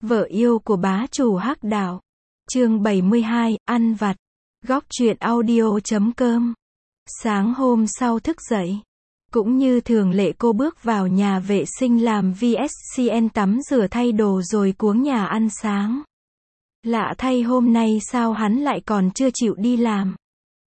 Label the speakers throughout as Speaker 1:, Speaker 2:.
Speaker 1: Vợ yêu của bá chủ Hắc Đạo. Chương 72, ăn vặt. Góc truyện audio.com. Sáng hôm sau thức dậy, cũng như thường lệ cô bước vào nhà vệ sinh làm VSCN tắm rửa thay đồ rồi cuống nhà ăn sáng. Lạ thay hôm nay sao hắn lại còn chưa chịu đi làm.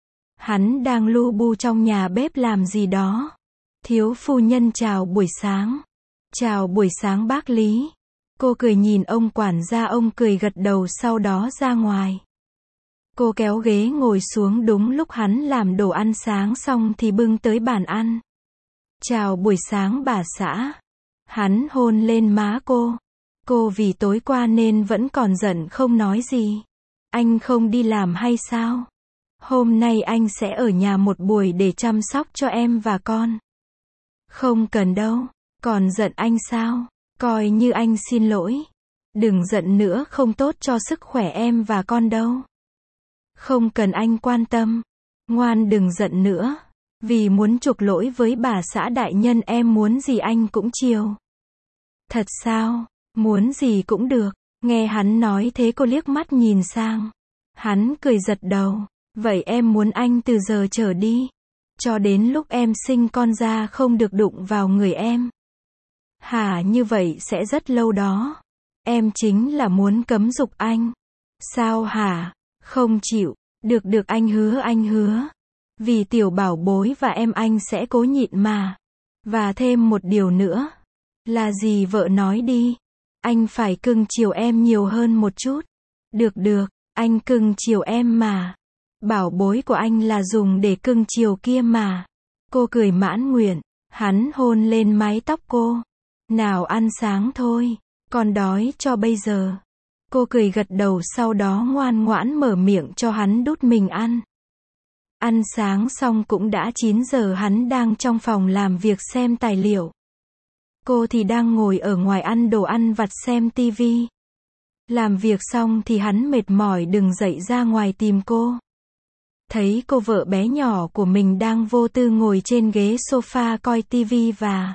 Speaker 1: Hắn đang lu bu trong nhà bếp làm gì đó. Thiếu phu nhân chào buổi sáng. Chào buổi sáng bác Lý. Cô cười nhìn ông quản gia, ông cười gật đầu sau đó ra ngoài. Cô kéo ghế ngồi xuống đúng lúc hắn làm đồ ăn sáng xong thì bưng tới bàn ăn. Chào buổi sáng bà xã. Hắn hôn lên má cô. Cô vì tối qua nên vẫn còn giận không nói gì. Anh không đi làm hay sao? Hôm nay anh sẽ ở nhà một buổi để chăm sóc cho em và con. Không cần đâu. Còn giận anh sao? Coi như anh xin lỗi. Đừng giận nữa, không tốt cho sức khỏe em và con đâu. Không cần anh quan tâm. Ngoan đừng giận nữa. Vì muốn chuộc lỗi với bà xã đại nhân em muốn gì anh cũng chiều. Thật sao? Muốn gì cũng được. Nghe hắn nói thế cô liếc mắt nhìn sang. Hắn cười giật đầu. Vậy em muốn anh từ giờ trở đi, cho đến lúc em sinh con ra không được đụng vào người em. Hả, như vậy sẽ rất lâu đó. Em chính là muốn cấm dục anh. Sao hả? Không chịu. Được anh hứa. Vì tiểu bảo bối và em anh sẽ cố nhịn mà. Và thêm một điều nữa. Là gì vợ nói đi. Anh phải cưng chiều em nhiều hơn một chút. Được, anh cưng chiều em mà. Bảo bối của anh là dùng để cưng chiều kia mà. Cô cười mãn nguyện. Hắn hôn lên mái tóc cô. Nào ăn sáng thôi. Con đói cho bây giờ. Cô cười gật đầu sau đó ngoan ngoãn mở miệng cho hắn đút mình ăn. Ăn sáng xong cũng đã 9 giờ, hắn đang trong phòng làm việc xem tài liệu. Cô thì đang ngồi ở ngoài ăn đồ ăn vặt xem tivi. Làm việc xong thì hắn mệt mỏi đứng dậy ra ngoài tìm cô. Thấy cô vợ bé nhỏ của mình đang vô tư ngồi trên ghế sofa coi tivi và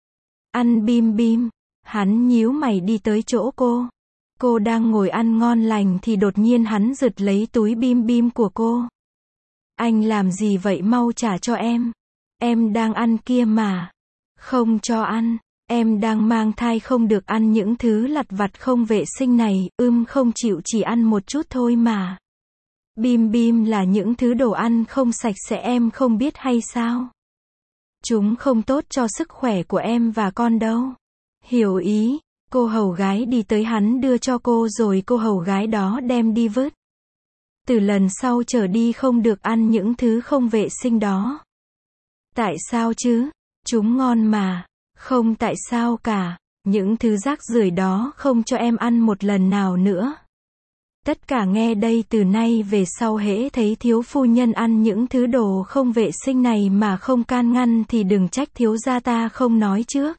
Speaker 1: ăn bim bim. Hắn nhíu mày đi tới chỗ cô. Cô đang ngồi ăn ngon lành thì đột nhiên hắn giật lấy túi bim bim của cô. Anh làm gì vậy, mau trả cho em. Em đang ăn kia mà. Không cho ăn. Em đang mang thai không được ăn những thứ lặt vặt không vệ sinh này, không chịu, chỉ ăn một chút thôi mà. Bim bim là những thứ đồ ăn không sạch sẽ, em không biết hay sao? Chúng không tốt cho sức khỏe của em và con đâu. Hiểu ý. Cô hầu gái đi tới, hắn đưa cho cô rồi cô hầu gái đó đem đi vứt. Từ lần sau trở đi không được ăn những thứ không vệ sinh đó. Tại sao chứ? Chúng ngon mà. Không tại sao cả. Những thứ rác rưởi đó không cho em ăn một lần nào nữa. Tất cả nghe đây, từ nay về sau hễ thấy thiếu phu nhân ăn những thứ đồ không vệ sinh này mà không can ngăn thì đừng trách thiếu gia ta không nói trước.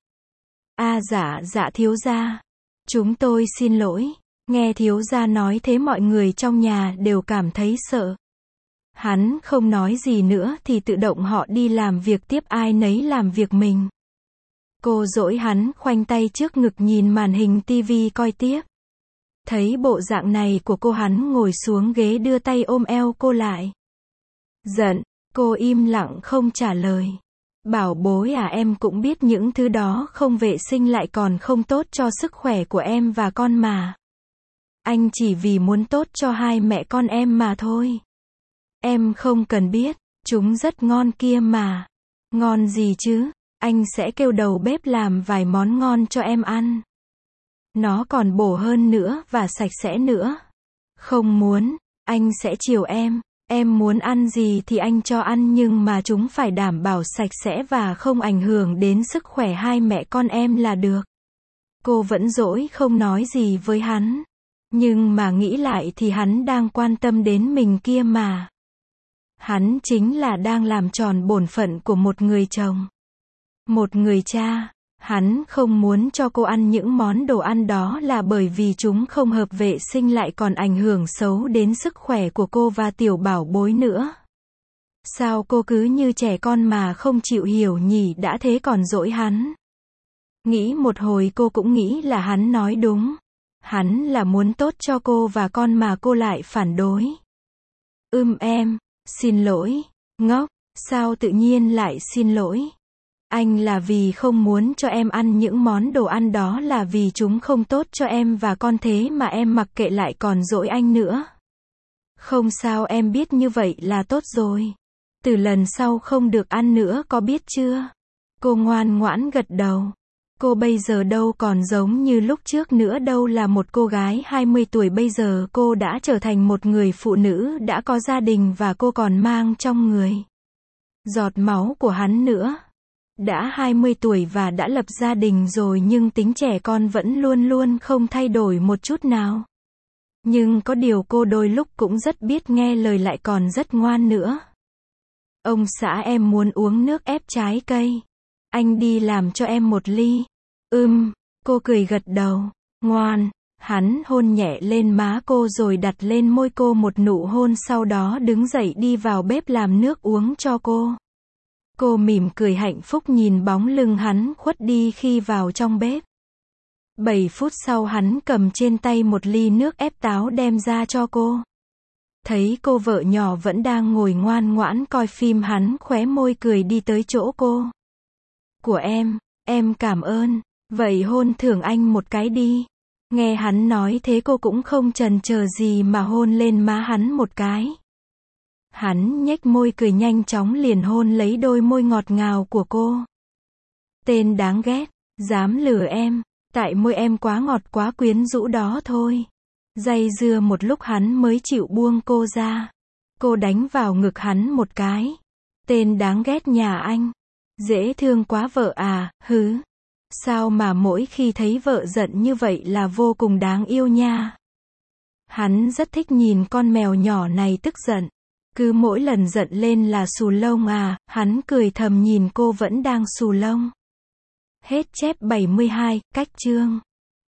Speaker 1: Dạ thiếu gia. Chúng tôi xin lỗi. Nghe thiếu gia nói thế mọi người trong nhà đều cảm thấy sợ. Hắn không nói gì nữa thì tự động họ đi làm việc tiếp, ai nấy làm việc mình. Cô dỗi hắn khoanh tay trước ngực nhìn màn hình tivi coi tiếp. Thấy bộ dạng này của cô, hắn ngồi xuống ghế đưa tay ôm eo cô lại. Giận. Cô im lặng không trả lời. Bảo bối à, em cũng biết những thứ đó không vệ sinh lại còn không tốt cho sức khỏe của em và con mà. Anh chỉ vì muốn tốt cho hai mẹ con em mà thôi. Em không cần biết, chúng rất ngon kia mà. Ngon gì chứ? Anh sẽ kêu đầu bếp làm vài món ngon cho em ăn. Nó còn bổ hơn nữa và sạch sẽ nữa. Không muốn, anh sẽ chiều em. Em muốn ăn gì thì anh cho ăn, nhưng mà chúng phải đảm bảo sạch sẽ và không ảnh hưởng đến sức khỏe hai mẹ con em là được. Cô vẫn dỗi không nói gì với hắn. Nhưng mà nghĩ lại thì hắn đang quan tâm đến mình kia mà. Hắn chính là đang làm tròn bổn phận của một người chồng. Một người cha. Hắn không muốn cho cô ăn những món đồ ăn đó là bởi vì chúng không hợp vệ sinh lại còn ảnh hưởng xấu đến sức khỏe của cô và tiểu bảo bối nữa. Sao cô cứ như trẻ con mà không chịu hiểu nhỉ, đã thế còn dỗi hắn. Nghĩ một hồi cô cũng nghĩ là hắn nói đúng. Hắn là muốn tốt cho cô và con mà cô lại phản đối. Em, xin lỗi. Ngốc, sao tự nhiên lại xin lỗi? Anh là vì không muốn cho em ăn những món đồ ăn đó, là vì chúng không tốt cho em và con, thế mà em mặc kệ lại còn dỗi anh nữa. Không sao, em biết như vậy là tốt rồi. Từ lần sau không được ăn nữa, có biết chưa? Cô ngoan ngoãn gật đầu. Cô bây giờ đâu còn giống như lúc trước nữa đâu, là một cô gái 20 tuổi, bây giờ cô đã trở thành một người phụ nữ đã có gia đình, và cô còn mang trong người giọt máu của hắn nữa. Đã 20 tuổi và đã lập gia đình rồi, nhưng tính trẻ con vẫn luôn luôn không thay đổi một chút nào. Nhưng có điều cô đôi lúc cũng rất biết nghe lời, lại còn rất ngoan nữa. Ông xã, em muốn uống nước ép trái cây. Anh đi làm cho em một ly. Cô cười gật đầu. Ngoan. Hắn hôn nhẹ lên má cô rồi đặt lên môi cô một nụ hôn, sau đó đứng dậy đi vào bếp làm nước uống cho cô. Cô mỉm cười hạnh phúc nhìn bóng lưng hắn khuất đi khi vào trong bếp. 7 phút sau hắn cầm trên tay một ly nước ép táo đem ra cho cô. Thấy cô vợ nhỏ vẫn đang ngồi ngoan ngoãn coi phim, hắn khóe môi cười đi tới chỗ cô. Của em cảm ơn. Vậy hôn thưởng anh một cái đi. Nghe hắn nói thế, cô cũng không chần chờ gì mà hôn lên má hắn một cái. Hắn nhếch môi cười, nhanh chóng liền hôn lấy đôi môi ngọt ngào của cô. Tên đáng ghét, dám lừa em, tại môi em quá ngọt quá quyến rũ đó thôi. Dây dưa một lúc hắn mới chịu buông cô ra. Cô đánh vào ngực hắn một cái. Tên đáng ghét nhà anh. Dễ thương quá vợ à, hứ. Sao mà mỗi khi thấy vợ giận như vậy là vô cùng đáng yêu nha. Hắn rất thích nhìn con mèo nhỏ này tức giận. Cứ mỗi lần giận lên là xù lông à, hắn cười thầm nhìn cô vẫn đang xù lông. Hết chép 72, cách chương.